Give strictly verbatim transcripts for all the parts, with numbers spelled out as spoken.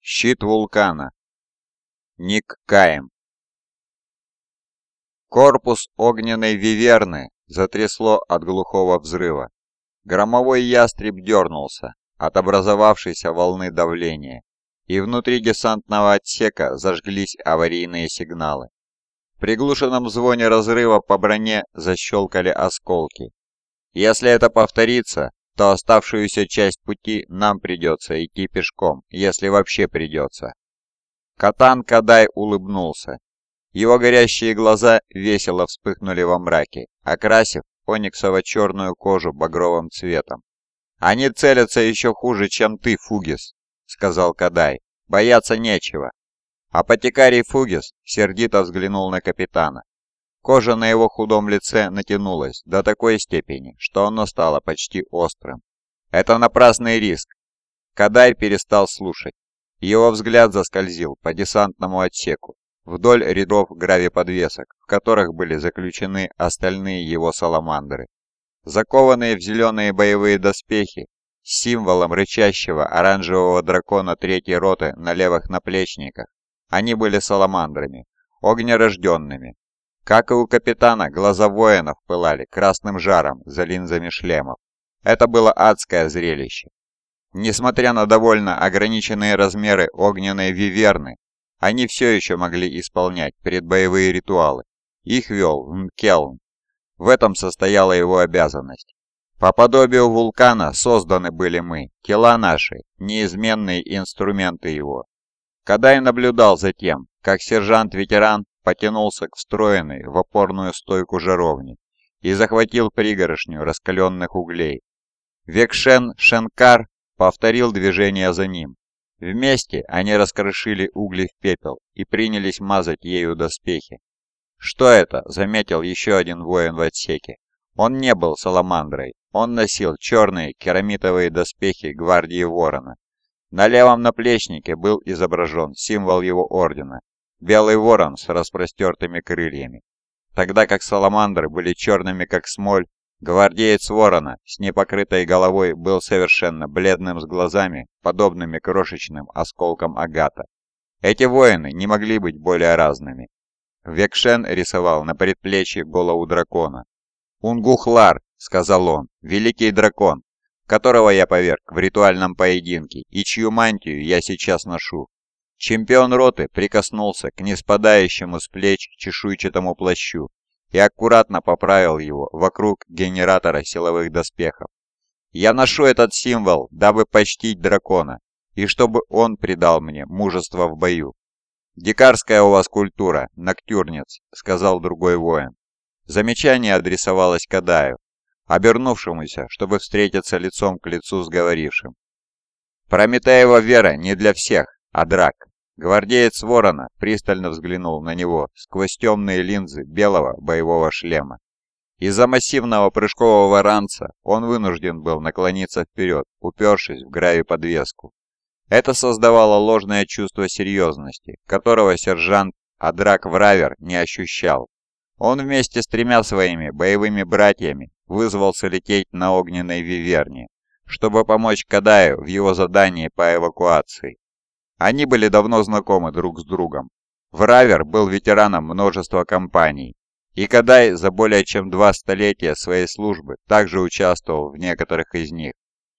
Щит вулкана. Ник Каем. Корпус огненной виверны затрясло от глухого взрыва. Громовой ястреб дернулся от образовавшейся волны давления, и внутри десантного отсека зажглись аварийные сигналы. В приглушенном звоне разрыва по броне защелкали осколки. Если это повторится, то оставшуюся часть пути нам придется идти пешком, если вообще придется. Катан Кадай улыбнулся. Его горящие глаза весело вспыхнули во мраке, окрасив ониксово-черную кожу багровым цветом. «Они целятся еще хуже, чем ты, Фугис», — сказал Кадай. «Бояться нечего». Апотекарий Фугис сердито взглянул на капитана. Кожа на его худом лице натянулась до такой степени, что оно стало почти острым. «Это напрасный риск». Кадай перестал слушать. Его взгляд заскользил по десантному отсеку, вдоль рядов гравиподвесок, в которых были заключены остальные его саламандры. Закованные в зеленые боевые доспехи, с символом рычащего оранжевого дракона третьей роты на левых наплечниках, они были саламандрами, огнерожденными. Как и у капитана, глаза воинов пылали красным жаром за линзами шлемов. Это было адское зрелище. Несмотря на довольно ограниченные размеры огненной виверны, они все еще могли исполнять предбоевые ритуалы. Их вел Мкелн. В этом состояла его обязанность. По подобию вулкана созданы были мы, тела наши, неизменные инструменты его. Кадай наблюдал за тем, как сержант-ветеран потянулся к встроенной в опорную стойку жаровни и захватил пригоршню раскаленных углей. Векшен Шенкар повторил движение за ним. Вместе они раскрошили угли в пепел и принялись мазать ею доспехи. «Что это?» — заметил еще один воин в отсеке. Он не был саламандрой, он носил черные керамитовые доспехи гвардии Ворона. На левом наплечнике был изображен символ его ордена — белый ворон с распростертыми крыльями. Тогда как саламандры были черными как смоль, гвардеец Ворона с непокрытой головой был совершенно бледным с глазами, подобными крошечным осколкам агата. Эти воины не могли быть более разными. Векшен рисовал на предплечье голову дракона. «Унгухлар», — сказал он, — «великий дракон, которого я поверг в ритуальном поединке и чью мантию я сейчас ношу». Чемпион роты прикоснулся к неспадающему с плеч чешуйчатому плащу и аккуратно поправил его вокруг генератора силовых доспехов. «Я ношу этот символ, дабы почтить дракона, и чтобы он придал мне мужество в бою». «Дикарская у вас культура, ноктюрнец», — сказал другой воин. Замечание адресовалось Кадаю, обернувшемуся, чтобы встретиться лицом к лицу с говорившим. «Прометеева вера не для всех, а драк». Гвардеец Ворона пристально взглянул на него сквозь темные линзы белого боевого шлема. Из-за массивного прыжкового ранца он вынужден был наклониться вперед, упершись в гравиподвеску. Это создавало ложное чувство серьезности, которого сержант Адрак Вравер не ощущал. Он вместе с тремя своими боевыми братьями вызвался лететь на огненной виверне, чтобы помочь Кадаю в его задании по эвакуации. Они были давно знакомы друг с другом. Вравер был ветераном множества кампаний, и Кадай за более чем два столетия своей службы также участвовал в некоторых из них.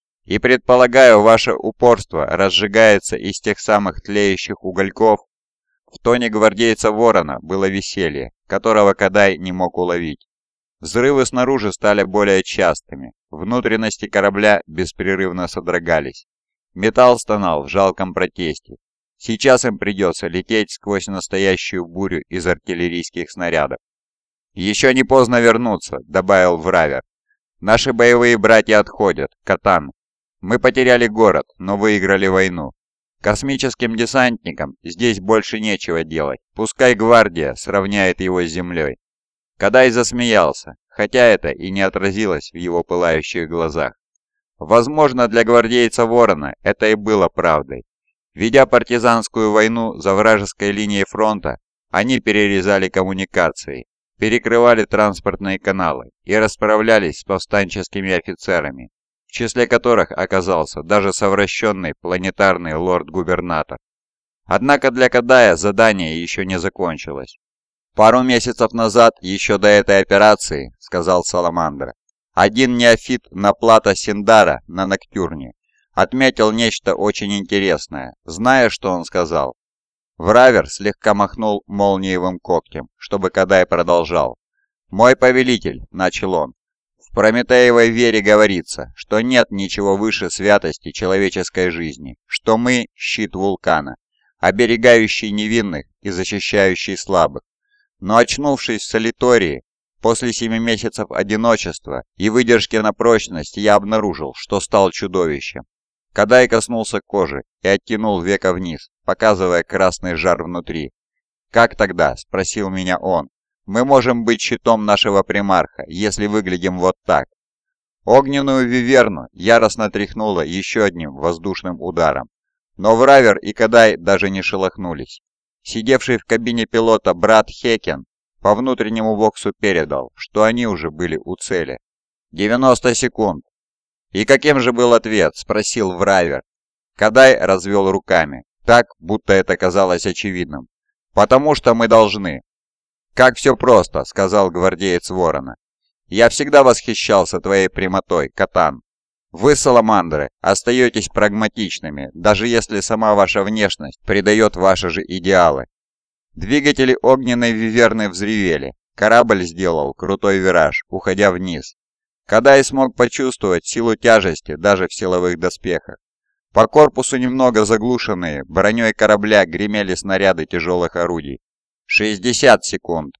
И предполагаю, ваше упорство разжигается из тех самых тлеющих угольков. В тоне гвардейца Ворона было веселье, которого Кадай не мог уловить. Взрывы снаружи стали более частыми, внутренности корабля беспрерывно содрогались. Металл стонал в жалком протесте. Сейчас им придется лететь сквозь настоящую бурю из артиллерийских снарядов. «Еще не поздно вернуться», — добавил Вравер. «Наши боевые братья отходят, Катан. Мы потеряли город, но выиграли войну. Космическим десантникам здесь больше нечего делать. Пускай гвардия сравняет его с землей». Кадай засмеялся, хотя это и не отразилось в его пылающих глазах. Возможно, для гвардейца Ворона это и было правдой. Ведя партизанскую войну за вражеской линией фронта, они перерезали коммуникации, перекрывали транспортные каналы и расправлялись с повстанческими офицерами, в числе которых оказался даже совращенный планетарный лорд-губернатор. Однако для Кадая задание еще не закончилось. «Пару месяцев назад, еще до этой операции, — сказал Саламандра, — один неофит на плато Синдара на Ноктюрне отметил нечто очень интересное. Знаешь, что он сказал?» Вравер слегка махнул молниевым когтем, чтобы Кадай продолжал. «Мой повелитель, — начал он, — в Прометеевой вере говорится, что нет ничего выше святости человеческой жизни, что мы — щит вулкана, оберегающий невинных и защищающий слабых. Но очнувшись в Солитории, после семи месяцев одиночества и выдержки на прочность, я обнаружил, что стал чудовищем». Кадай коснулся кожи и оттянул веко вниз, показывая красный жар внутри. «Как тогда?» – спросил меня он. «Мы можем быть щитом нашего примарха, если выглядим вот так». Огненную виверну яростно тряхнуло еще одним воздушным ударом. Но Вравер и Кадай даже не шелохнулись. Сидевший в кабине пилота брат Хекен по внутреннему воксу передал, что они уже были у цели. девяносто секунд. «И каким же был ответ?» – спросил Вравер. Кадай развел руками, так, будто это казалось очевидным. «Потому что мы должны». «Как все просто», – сказал гвардеец Ворона. «Я всегда восхищался твоей прямотой, Катан. Вы, саламандры, остаетесь прагматичными, даже если сама ваша внешность придает ваши же идеалы». Двигатели огненной виверны взревели. Корабль сделал крутой вираж, уходя вниз. Кадай смог почувствовать силу тяжести даже в силовых доспехах. По корпусу, немного заглушенные броней корабля, гремели снаряды тяжелых орудий. шестьдесят секунд.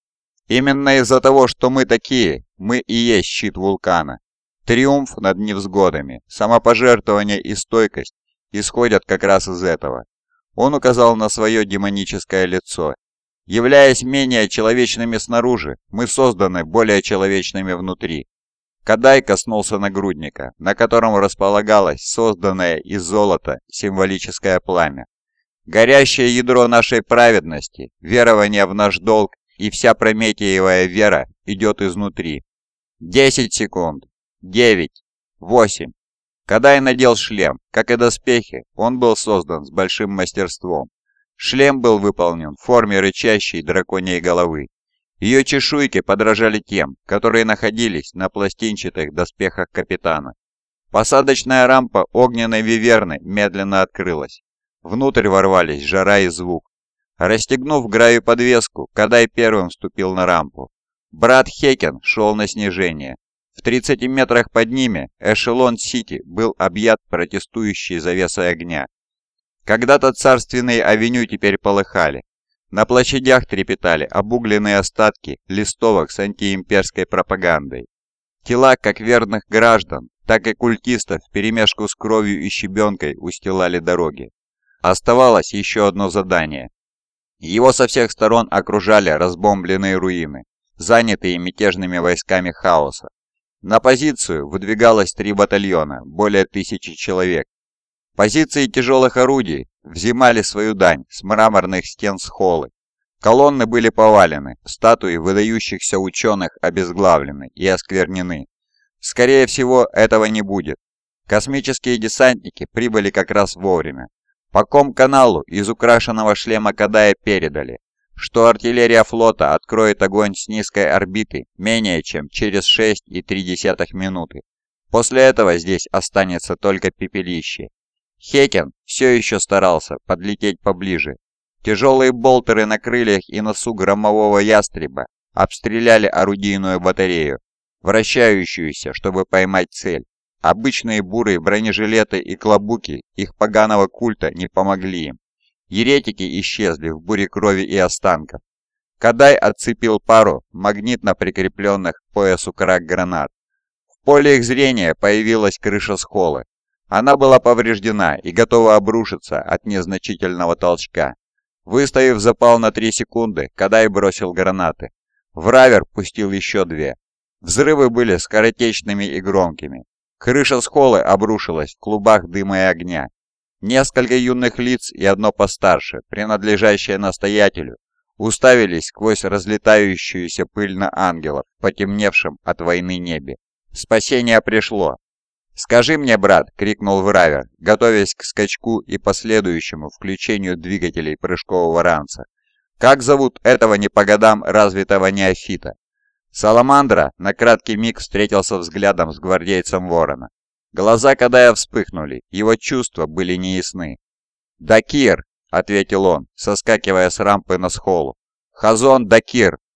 Именно из-за того, что мы такие, мы и есть щит вулкана. Триумф над невзгодами, самопожертвование и стойкость исходят как раз из этого. Он указал на свое демоническое лицо. Являясь менее человечными снаружи, мы созданы более человечными внутри. Кадай коснулся нагрудника, на котором располагалось созданное из золота символическое пламя. Горящее ядро нашей праведности, верование в наш долг и вся прометеевая вера идет изнутри. Десять секунд. Девять. Восемь. Кадай надел шлем. Как и доспехи, он был создан с большим мастерством. Шлем был выполнен в форме рычащей драконьей головы. Ее чешуйки подражали тем, которые находились на пластинчатых доспехах капитана. Посадочная рампа огненной виверны медленно открылась. Внутрь ворвались жара и звук. Расстегнув гравиподвеску, Кадай первым вступил на рампу. Брат Хекен шел на снижение. В тридцати метрах под ними эшелон Сити был объят протестующей завесой огня. Когда-то царственные авеню теперь полыхали. На площадях трепетали обугленные остатки листовок с антиимперской пропагандой. Тела как верных граждан, так и культистов вперемешку с кровью и щебенкой устилали дороги. Оставалось еще одно задание. Его со всех сторон окружали разбомбленные руины, занятые мятежными войсками хаоса. На позицию выдвигалось три батальона, более тысячи человек. Позиции тяжелых орудий взимали свою дань с мраморных стен схолы. Колонны были повалены, статуи выдающихся ученых обезглавлены и осквернены. Скорее всего, этого не будет. Космические десантники прибыли как раз вовремя. По ком-каналу из украшенного шлема Кадая передали, что артиллерия флота откроет огонь с низкой орбиты менее чем через шесть и три десятых минуты. После этого здесь останется только пепелище. Хекен все еще старался подлететь поближе. Тяжелые болтеры на крыльях и носу громового ястреба обстреляли орудийную батарею, вращающуюся, чтобы поймать цель. Обычные бурые бронежилеты и клобуки их поганого культа не помогли им. Еретики исчезли в буре крови и останков. Кадай отцепил пару магнитно прикрепленных к поясу крак гранат. В поле их зрения появилась крыша схолы. Она была повреждена и готова обрушиться от незначительного толчка. Выставив запал на три секунды, Кадай бросил гранаты. Вравер пустил еще две. Взрывы были скоротечными и громкими. Крыша схолы обрушилась в клубах дыма и огня. Несколько юных лиц и одно постарше, принадлежащее настоятелю, уставились сквозь разлетающуюся пыль на ангелов, потемневшим от войны небе. Спасение пришло. «Скажи мне, брат!» — крикнул Вравер, готовясь к скачку и последующему включению двигателей прыжкового ранца. «Как зовут этого не по годам развитого неофита?» Саламандра на краткий миг встретился взглядом с гвардейцем Ворона. Глаза Кадая вспыхнули, его чувства были неясны. «Дакир!» — ответил он, соскакивая с рампы на схолу. «Хазон Дакир!»